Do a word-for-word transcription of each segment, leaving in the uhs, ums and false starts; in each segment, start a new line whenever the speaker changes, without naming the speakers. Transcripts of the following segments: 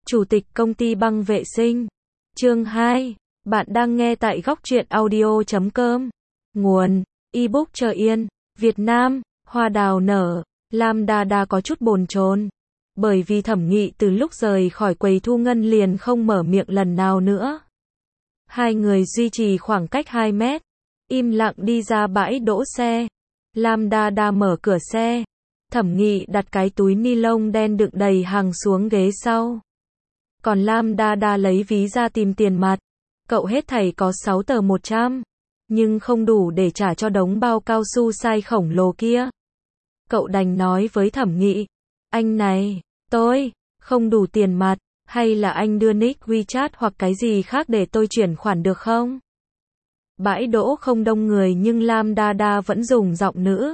Chủ tịch công ty băng vệ sinh. Chương hai. Bạn đang nghe tại góc truyện audio chấm com. Nguồn: ebook Chờ Yên, Việt Nam. Hoa đào nở. Lam Đa Đa có chút bồn chồn, bởi vì Thẩm Nghị từ lúc rời khỏi quầy thu ngân liền không mở miệng lần nào nữa. Hai người duy trì khoảng cách hai mét, im lặng đi ra bãi đỗ xe. Lam Đa Đa mở cửa xe. Thẩm Nghị đặt cái túi ni lông đen đựng đầy hàng xuống ghế sau. Còn Lam Đa Đa lấy ví ra tìm tiền mặt. Cậu hết thảy có sáu tờ một trăm, nhưng không đủ để trả cho đống bao cao su size khổng lồ kia. Cậu đành nói với Thẩm Nghị, anh này, tôi không đủ tiền mặt, hay là anh đưa nick WeChat hoặc cái gì khác để tôi chuyển khoản được không? Bãi đỗ không đông người nhưng Lam Đa Đa vẫn dùng giọng nữ.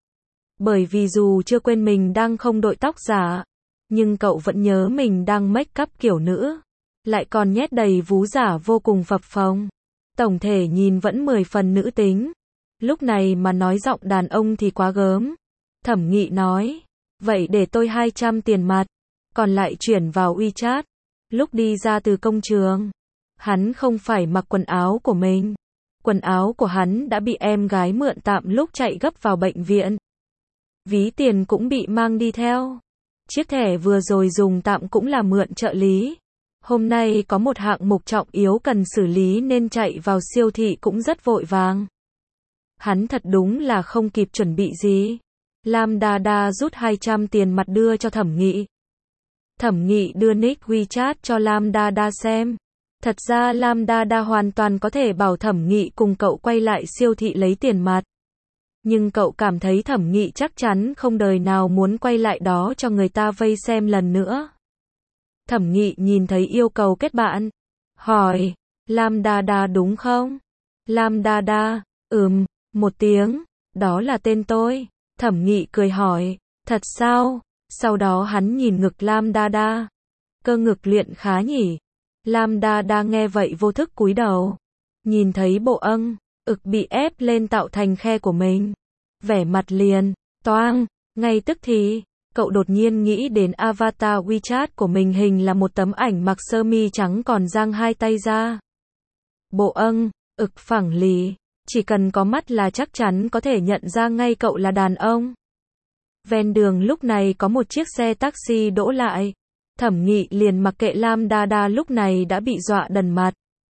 Bởi vì dù chưa quên mình đang không đội tóc giả, nhưng cậu vẫn nhớ mình đang make up kiểu nữ, lại còn nhét đầy vú giả vô cùng phập phồng. Tổng thể nhìn vẫn mười phần nữ tính. Lúc này mà nói giọng đàn ông thì quá gớm. Thẩm Nghị nói, vậy để tôi hai trăm tiền mặt, còn lại chuyển vào WeChat. Lúc đi ra từ công trường, hắn không phải mặc quần áo của mình. Quần áo của hắn đã bị em gái mượn tạm lúc chạy gấp vào bệnh viện. Ví tiền cũng bị mang đi theo. Chiếc thẻ vừa rồi dùng tạm cũng là mượn trợ lý. Hôm nay có một hạng mục trọng yếu cần xử lý nên chạy vào siêu thị cũng rất vội vàng. Hắn thật đúng là không kịp chuẩn bị gì. Lam Đa Đa rút hai trăm tiền mặt đưa cho Thẩm Nghị. Thẩm Nghị đưa nick WeChat cho Lam Đa Đa xem. Thật ra Lam Đa Đa hoàn toàn có thể bảo Thẩm Nghị cùng cậu quay lại siêu thị lấy tiền mặt. Nhưng cậu cảm thấy Thẩm Nghị chắc chắn không đời nào muốn quay lại đó cho người ta vây xem lần nữa. Thẩm Nghị nhìn thấy yêu cầu kết bạn. Hỏi, Lam Đa Đa đúng không? Lam Đa Đa, ừm, một tiếng, đó là tên tôi. Thẩm Nghị cười hỏi, thật sao? Sau đó hắn nhìn ngực Lam Đa Đa. Cơ ngực luyện khá nhỉ? Lam Đa Đa nghe vậy vô thức cúi đầu. Nhìn thấy bộ âng, ực bị ép lên tạo thành khe của mình. Vẻ mặt liền, toang, ngay tức thì, cậu đột nhiên nghĩ đến avatar WeChat của mình hình là một tấm ảnh mặc sơ mi trắng còn dang hai tay ra. Bộ âng, ực phẳng lì, chỉ cần có mắt là chắc chắn có thể nhận ra ngay cậu là đàn ông. Ven đường lúc này có một chiếc xe taxi đỗ lại. Thẩm Nghị liền mặc kệ Lam Đa Đa lúc này đã bị dọa đần mặt.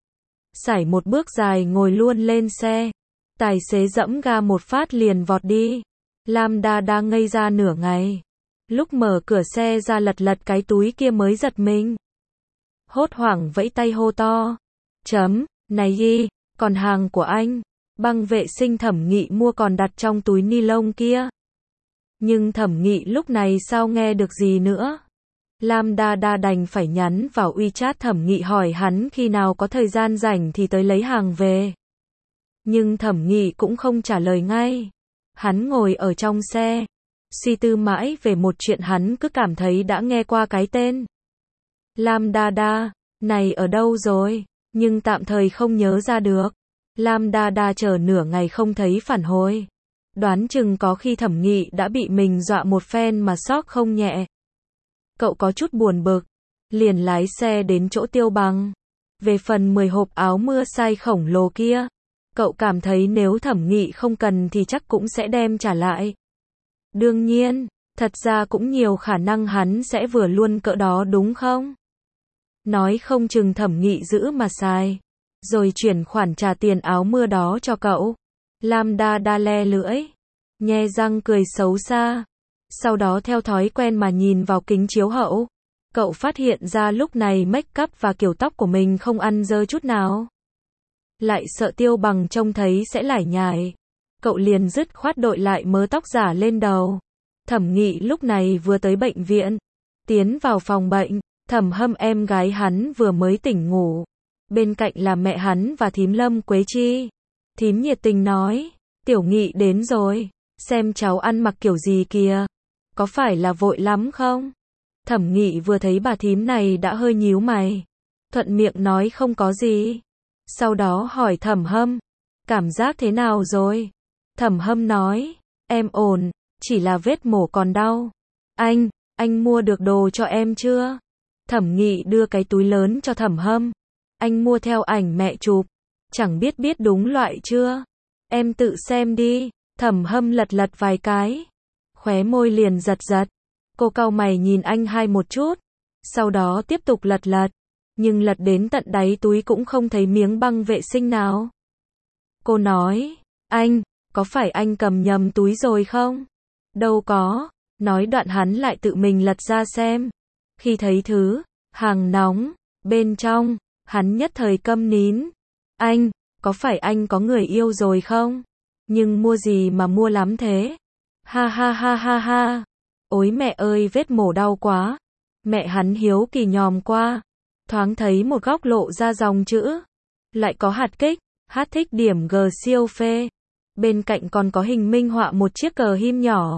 Sải một bước dài ngồi luôn lên xe. Tài xế giẫm ga một phát liền vọt đi. Lam Đa Đa ngây ra nửa ngày. Lúc mở cửa xe ra lật lật cái túi kia mới giật mình. Hốt hoảng vẫy tay hô to. Chấm, này y, còn hàng của anh. Băng vệ sinh Thẩm Nghị mua còn đặt trong túi ni lông kia. Nhưng Thẩm Nghị lúc này sao nghe được gì nữa. Lam Đa Đa đành phải nhắn vào WeChat Thẩm Nghị hỏi hắn khi nào có thời gian rảnh thì tới lấy hàng về. Nhưng Thẩm Nghị cũng không trả lời ngay. Hắn ngồi ở trong xe, suy tư mãi về một chuyện hắn cứ cảm thấy đã nghe qua cái tên. Lam Đa Đa, này ở đâu rồi, nhưng tạm thời không nhớ ra được. Lam Đa Đa chờ nửa ngày không thấy phản hồi. Đoán chừng có khi Thẩm Nghị đã bị mình dọa một phen mà sốc không nhẹ. Cậu có chút buồn bực, liền lái xe đến chỗ Tiêu Bằng. Về phần mười hộp áo mưa size khổng lồ kia, cậu cảm thấy nếu Thẩm Nghị không cần thì chắc cũng sẽ đem trả lại. Đương nhiên, thật ra cũng nhiều khả năng hắn sẽ vừa luôn cỡ đó đúng không? Nói không chừng Thẩm Nghị giữ mà xài, rồi chuyển khoản trả tiền áo mưa đó cho cậu. Lam Đa Đa le lưỡi, nhe răng cười xấu xa. Sau đó theo thói quen mà nhìn vào kính chiếu hậu. Cậu phát hiện ra lúc này make up và kiểu tóc của mình không ăn dơ chút nào. Lại sợ Tiêu Bằng trông thấy sẽ lải nhải. Cậu liền dứt khoát đội lại mớ tóc giả lên đầu. Thẩm Nghị lúc này vừa tới bệnh viện. Tiến vào phòng bệnh, Thẩm Hâm em gái hắn vừa mới tỉnh ngủ. Bên cạnh là mẹ hắn và thím Lâm Quế Chi. Thím nhiệt tình nói, Tiểu Nghị đến rồi, xem cháu ăn mặc kiểu gì kìa. Có phải là vội lắm không? Thẩm Nghị vừa thấy bà thím này đã hơi nhíu mày. Thuận miệng nói không có gì. Sau đó hỏi Thẩm Hâm, cảm giác thế nào rồi? Thẩm Hâm nói, em ổn, chỉ là vết mổ còn đau. Anh, anh mua được đồ cho em chưa? Thẩm Nghị đưa cái túi lớn cho Thẩm Hâm. Anh mua theo ảnh mẹ chụp. Chẳng biết biết đúng loại chưa? Em tự xem đi. Thẩm Hâm lật lật vài cái. Khóe môi liền giật giật. Cô cau mày nhìn anh hai một chút. Sau đó tiếp tục lật lật. Nhưng lật đến tận đáy túi cũng không thấy miếng băng vệ sinh nào. Cô nói, anh, có phải anh cầm nhầm túi rồi không? Đâu có. Nói đoạn hắn lại tự mình lật ra xem. Khi thấy thứ, hàng nóng, bên trong, hắn nhất thời câm nín. Anh, có phải anh có người yêu rồi không? Nhưng mua gì mà mua lắm thế? Ha ha ha ha ha. Ôi mẹ ơi vết mổ đau quá. Mẹ hắn hiếu kỳ nhòm qua. Thoáng thấy một góc lộ ra dòng chữ. Lại có hạt kích, hát thích điểm G siêu phê. Bên cạnh còn có hình minh họa một chiếc cờ him nhỏ.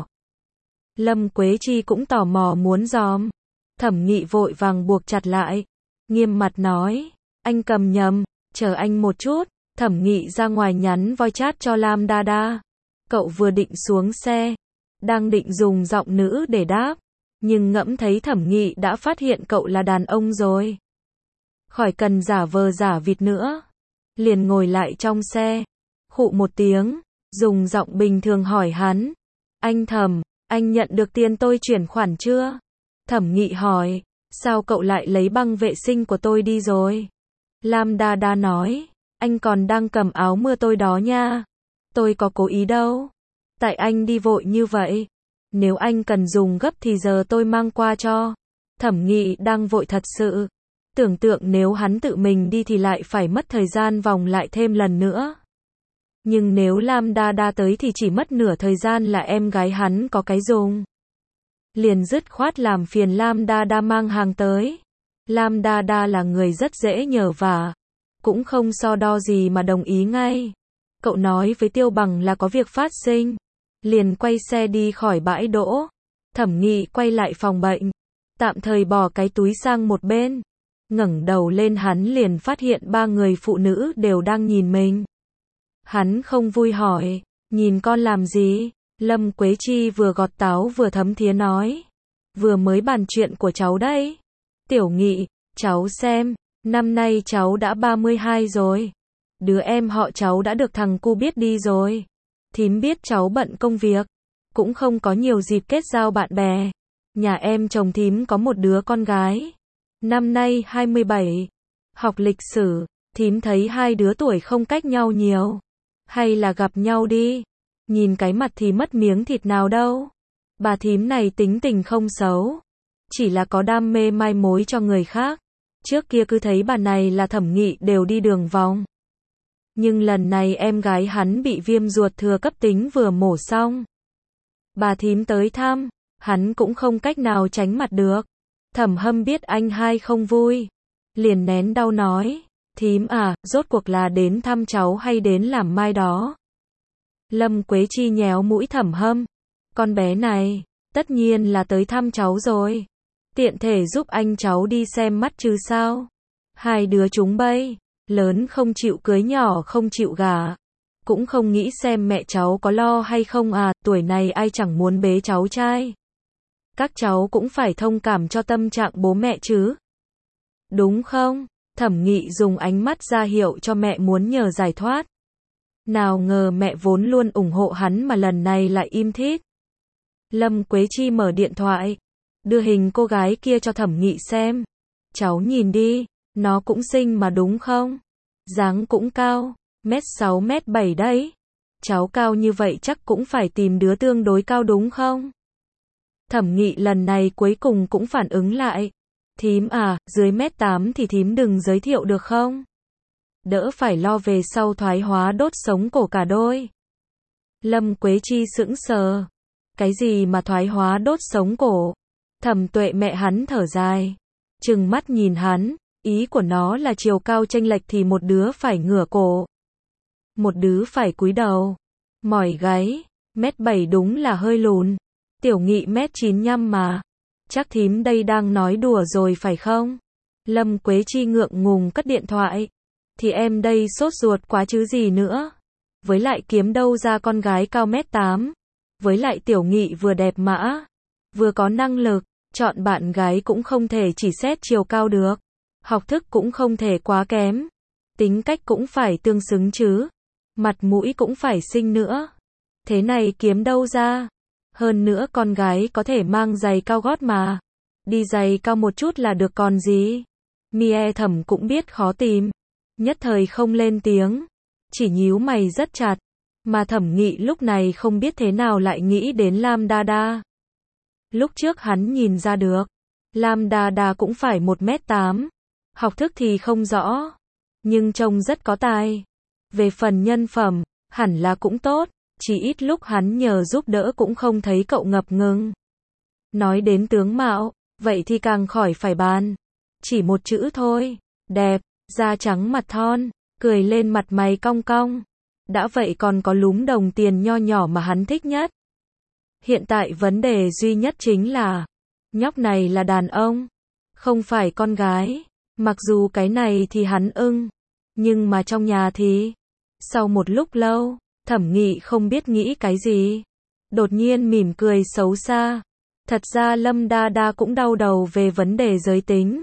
Lâm Quế Chi cũng tò mò muốn dòm. Thẩm Nghị vội vàng buộc chặt lại. Nghiêm mặt nói, anh cầm nhầm, chờ anh một chút. Thẩm Nghị ra ngoài nhắn voi chat cho Lam Đa Đa. Cậu vừa định xuống xe, đang định dùng giọng nữ để đáp, nhưng ngẫm thấy Thẩm Nghị đã phát hiện cậu là đàn ông rồi. Khỏi cần giả vờ giả vịt nữa. Liền ngồi lại trong xe, khụ một tiếng, dùng giọng bình thường hỏi hắn. Anh Thẩm, anh nhận được tiền tôi chuyển khoản chưa? Thẩm Nghị hỏi, sao cậu lại lấy băng vệ sinh của tôi đi rồi? Lam Đa Đa nói, anh còn đang cầm áo mưa tôi đó nha. Tôi có cố ý đâu. Tại anh đi vội như vậy. Nếu anh cần dùng gấp thì giờ tôi mang qua cho. Thẩm Nghị đang vội thật sự. Tưởng tượng nếu hắn tự mình đi thì lại phải mất thời gian vòng lại thêm lần nữa. Nhưng nếu Lam Đa Đa tới thì chỉ mất nửa thời gian là em gái hắn có cái dùng. Liền dứt khoát làm phiền Lam Đa Đa mang hàng tới. Lam Đa Đa là người rất dễ nhờ vả. Cũng không so đo gì mà đồng ý ngay. Cậu nói với Tiêu Bằng là có việc phát sinh. Liền quay xe đi khỏi bãi đỗ. Thẩm Nghị quay lại phòng bệnh. Tạm thời bỏ cái túi sang một bên. Ngẩng đầu lên hắn liền phát hiện ba người phụ nữ đều đang nhìn mình. Hắn không vui hỏi, nhìn con làm gì? Lâm Quế Chi vừa gọt táo vừa thấm thía nói. Vừa mới bàn chuyện của cháu đấy. Tiểu Nghị, cháu xem, năm nay cháu đã ba mươi hai rồi. Đứa em họ cháu đã được thằng cu biết đi rồi. Thím biết cháu bận công việc, cũng không có nhiều dịp kết giao bạn bè. Nhà em chồng thím có một đứa con gái. Năm nay hai mươi bảy. Học lịch sử, thím thấy hai đứa tuổi không cách nhau nhiều. Hay là gặp nhau đi. Nhìn cái mặt thì mất miếng thịt nào đâu. Bà thím này tính tình không xấu. Chỉ là có đam mê mai mối cho người khác. Trước kia cứ thấy bà này là Thẩm Nghị đều đi đường vòng. Nhưng lần này em gái hắn bị viêm ruột thừa cấp tính vừa mổ xong. Bà thím tới thăm, hắn cũng không cách nào tránh mặt được. Thẩm Hâm biết anh hai không vui. Liền nén đau nói, thím à, rốt cuộc là đến thăm cháu hay đến làm mai đó? Lâm Quế Chi nhéo mũi Thẩm Hâm. Con bé này, tất nhiên là tới thăm cháu rồi. Tiện thể giúp anh cháu đi xem mắt chứ sao. Hai đứa chúng bay, lớn không chịu cưới nhỏ không chịu gả. Cũng không nghĩ xem mẹ cháu có lo hay không à, tuổi này ai chẳng muốn bế cháu trai. Các cháu cũng phải thông cảm cho tâm trạng bố mẹ chứ. Đúng không? Thẩm Nghị dùng ánh mắt ra hiệu cho mẹ muốn nhờ giải thoát. Nào ngờ mẹ vốn luôn ủng hộ hắn mà lần này lại im thít. Lâm Quế Chi mở điện thoại, đưa hình cô gái kia cho Thẩm Nghị xem. Cháu nhìn đi, nó cũng xinh mà đúng không? Dáng cũng cao, mét sáu mét bảy đấy. Cháu cao như vậy chắc cũng phải tìm đứa tương đối cao đúng không? Thẩm Nghị lần này cuối cùng cũng phản ứng lại. Thím à, dưới mét tám thì thím đừng giới thiệu được không? Đỡ phải lo về sau thoái hóa đốt sống cổ cả đôi. Lâm Quế Chi sững sờ. Cái gì mà thoái hóa đốt sống cổ? Thẩm Tuệ mẹ hắn thở dài. Trừng mắt nhìn hắn, ý của nó là chiều cao chênh lệch thì một đứa phải ngửa cổ. Một đứa phải cúi đầu. Mỏi gáy, mét bảy đúng là hơi lùn. Tiểu Nghị mét chín nhăm mà. Chắc thím đây đang nói đùa rồi phải không? Lâm Quế Chi ngượng ngùng cất điện thoại. Thì em đây sốt ruột quá chứ gì nữa. Với lại kiếm đâu ra con gái cao mét tám. Với lại Tiểu Nghị vừa đẹp mã, vừa có năng lực, Chọn bạn gái cũng không thể chỉ xét chiều cao được. Học thức cũng không thể quá kém. Tính cách cũng phải tương xứng chứ. Mặt mũi cũng phải xinh nữa. Thế này kiếm đâu ra? Hơn nữa con gái có thể mang giày cao gót mà. Đi giày cao một chút là được còn gì. Mie Thẩm cũng biết khó tìm. Nhất thời không lên tiếng. Chỉ nhíu mày rất chặt. Mà Thẩm Nghị lúc này không biết thế nào lại nghĩ đến Lam Đa Đa. Lúc trước hắn nhìn ra được. Lam Đa Đa cũng phải một mét tám. Học thức thì không rõ. Nhưng trông rất có tài. Về phần nhân phẩm, hẳn là cũng tốt. Chỉ ít lúc hắn nhờ giúp đỡ cũng không thấy cậu ngập ngừng. Nói đến tướng mạo, vậy thì càng khỏi phải bàn. Chỉ một chữ thôi. Đẹp, da trắng mặt thon, cười lên mặt mày cong cong. Đã vậy còn có lúm đồng tiền nho nhỏ mà hắn thích nhất. Hiện tại vấn đề duy nhất chính là, nhóc này là đàn ông, không phải con gái. Mặc dù cái này thì hắn ưng, nhưng mà trong nhà thì... Sau một lúc lâu, Thẩm Nghị không biết nghĩ cái gì. Đột nhiên mỉm cười xấu xa. Thật ra Lâm Đa Đa cũng đau đầu về vấn đề giới tính.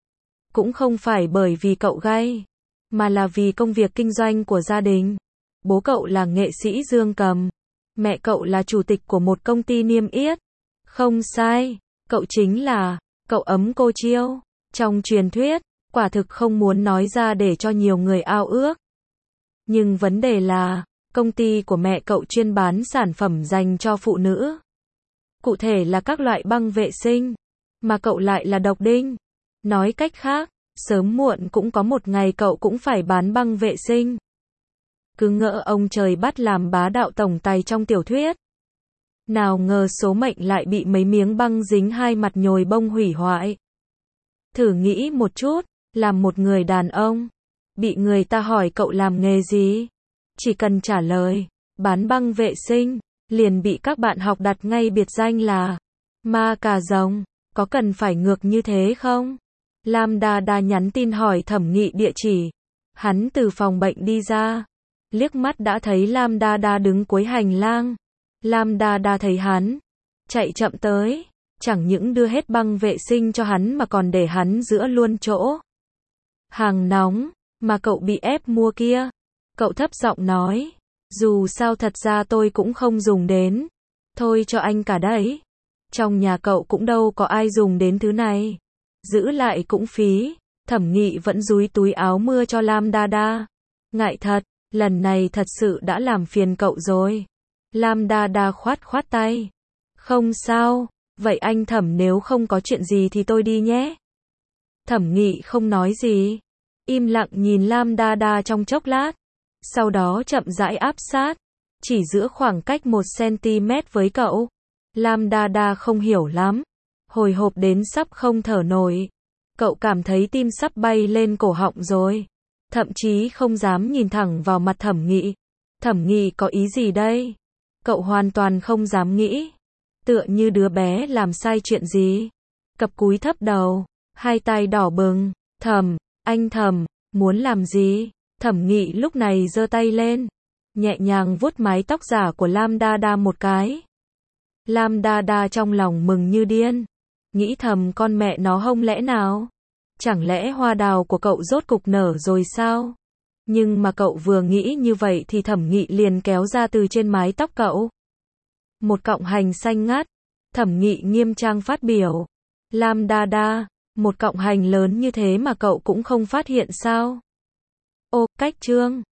Cũng không phải bởi vì cậu gay, mà là vì công việc kinh doanh của gia đình. Bố cậu là nghệ sĩ dương cầm. Mẹ cậu là chủ tịch của một công ty niêm yết. Không sai, cậu chính là cậu ấm cô Chiêu. Trong truyền thuyết, quả thực không muốn nói ra để cho nhiều người ao ước. Nhưng vấn đề là, công ty của mẹ cậu chuyên bán sản phẩm dành cho phụ nữ. Cụ thể là các loại băng vệ sinh, mà cậu lại là độc đinh. Nói cách khác, sớm muộn cũng có một ngày cậu cũng phải bán băng vệ sinh. Cứ ngỡ ông trời bắt làm bá đạo tổng tài trong tiểu thuyết. Nào ngờ số mệnh lại bị mấy miếng băng dính hai mặt nhồi bông hủy hoại. Thử nghĩ một chút, làm một người đàn ông, bị người ta hỏi cậu làm nghề gì, chỉ cần trả lời, bán băng vệ sinh, liền bị các bạn học đặt ngay biệt danh là ma cà rồng, có cần phải ngược như thế không? Lam Đa Đa nhắn tin hỏi Thẩm Nghị địa chỉ. Hắn từ phòng bệnh đi ra, liếc mắt đã thấy Lam Đa Đa đứng cuối hành lang. Lam Đa Đa thấy hắn, chạy chậm tới, chẳng những đưa hết băng vệ sinh cho hắn mà còn để hắn giữa luôn chỗ. Hàng nóng, mà cậu bị ép mua kia. Cậu thấp giọng nói, dù sao thật ra tôi cũng không dùng đến. Thôi cho anh cả đấy. Trong nhà cậu cũng đâu có ai dùng đến thứ này. Giữ lại cũng phí. Thẩm Nghị vẫn dúi túi áo mưa cho Lam Đa Đa. Ngại thật, lần này thật sự đã làm phiền cậu rồi. Lam Đa Đa khoát khoát tay. Không sao, vậy anh Thẩm nếu không có chuyện gì thì tôi đi nhé. Thẩm Nghị không nói gì. Im lặng nhìn Lam Đa Đa trong chốc lát. Sau đó chậm rãi áp sát. Chỉ giữa khoảng cách một xăng-ti-mét với cậu. Lam Đa Đa không hiểu lắm. Hồi hộp đến sắp không thở nổi. Cậu cảm thấy tim sắp bay lên cổ họng rồi. Thậm chí không dám nhìn thẳng vào mặt Thẩm Nghị. Thẩm Nghị có ý gì đây? Cậu hoàn toàn không dám nghĩ. Tựa như đứa bé làm sai chuyện gì. Cặp cúi thấp đầu, hai tay đỏ bừng. Thẩm, anh Thẩm, muốn làm gì? Thẩm Nghị lúc này giơ tay lên, nhẹ nhàng vuốt mái tóc giả của Lam Đa Đa một cái. Lam Đa Đa trong lòng mừng như điên. Nghĩ thầm con mẹ nó hông lẽ nào? Chẳng lẽ hoa đào của cậu rốt cục nở rồi sao? Nhưng mà cậu vừa nghĩ như vậy thì Thẩm Nghị liền kéo ra từ trên mái tóc cậu một cọng hành xanh ngắt. Thẩm Nghị nghiêm trang phát biểu. Lam Đa Đa, một cọng hành lớn như thế mà cậu cũng không phát hiện sao? Ô, cách trương.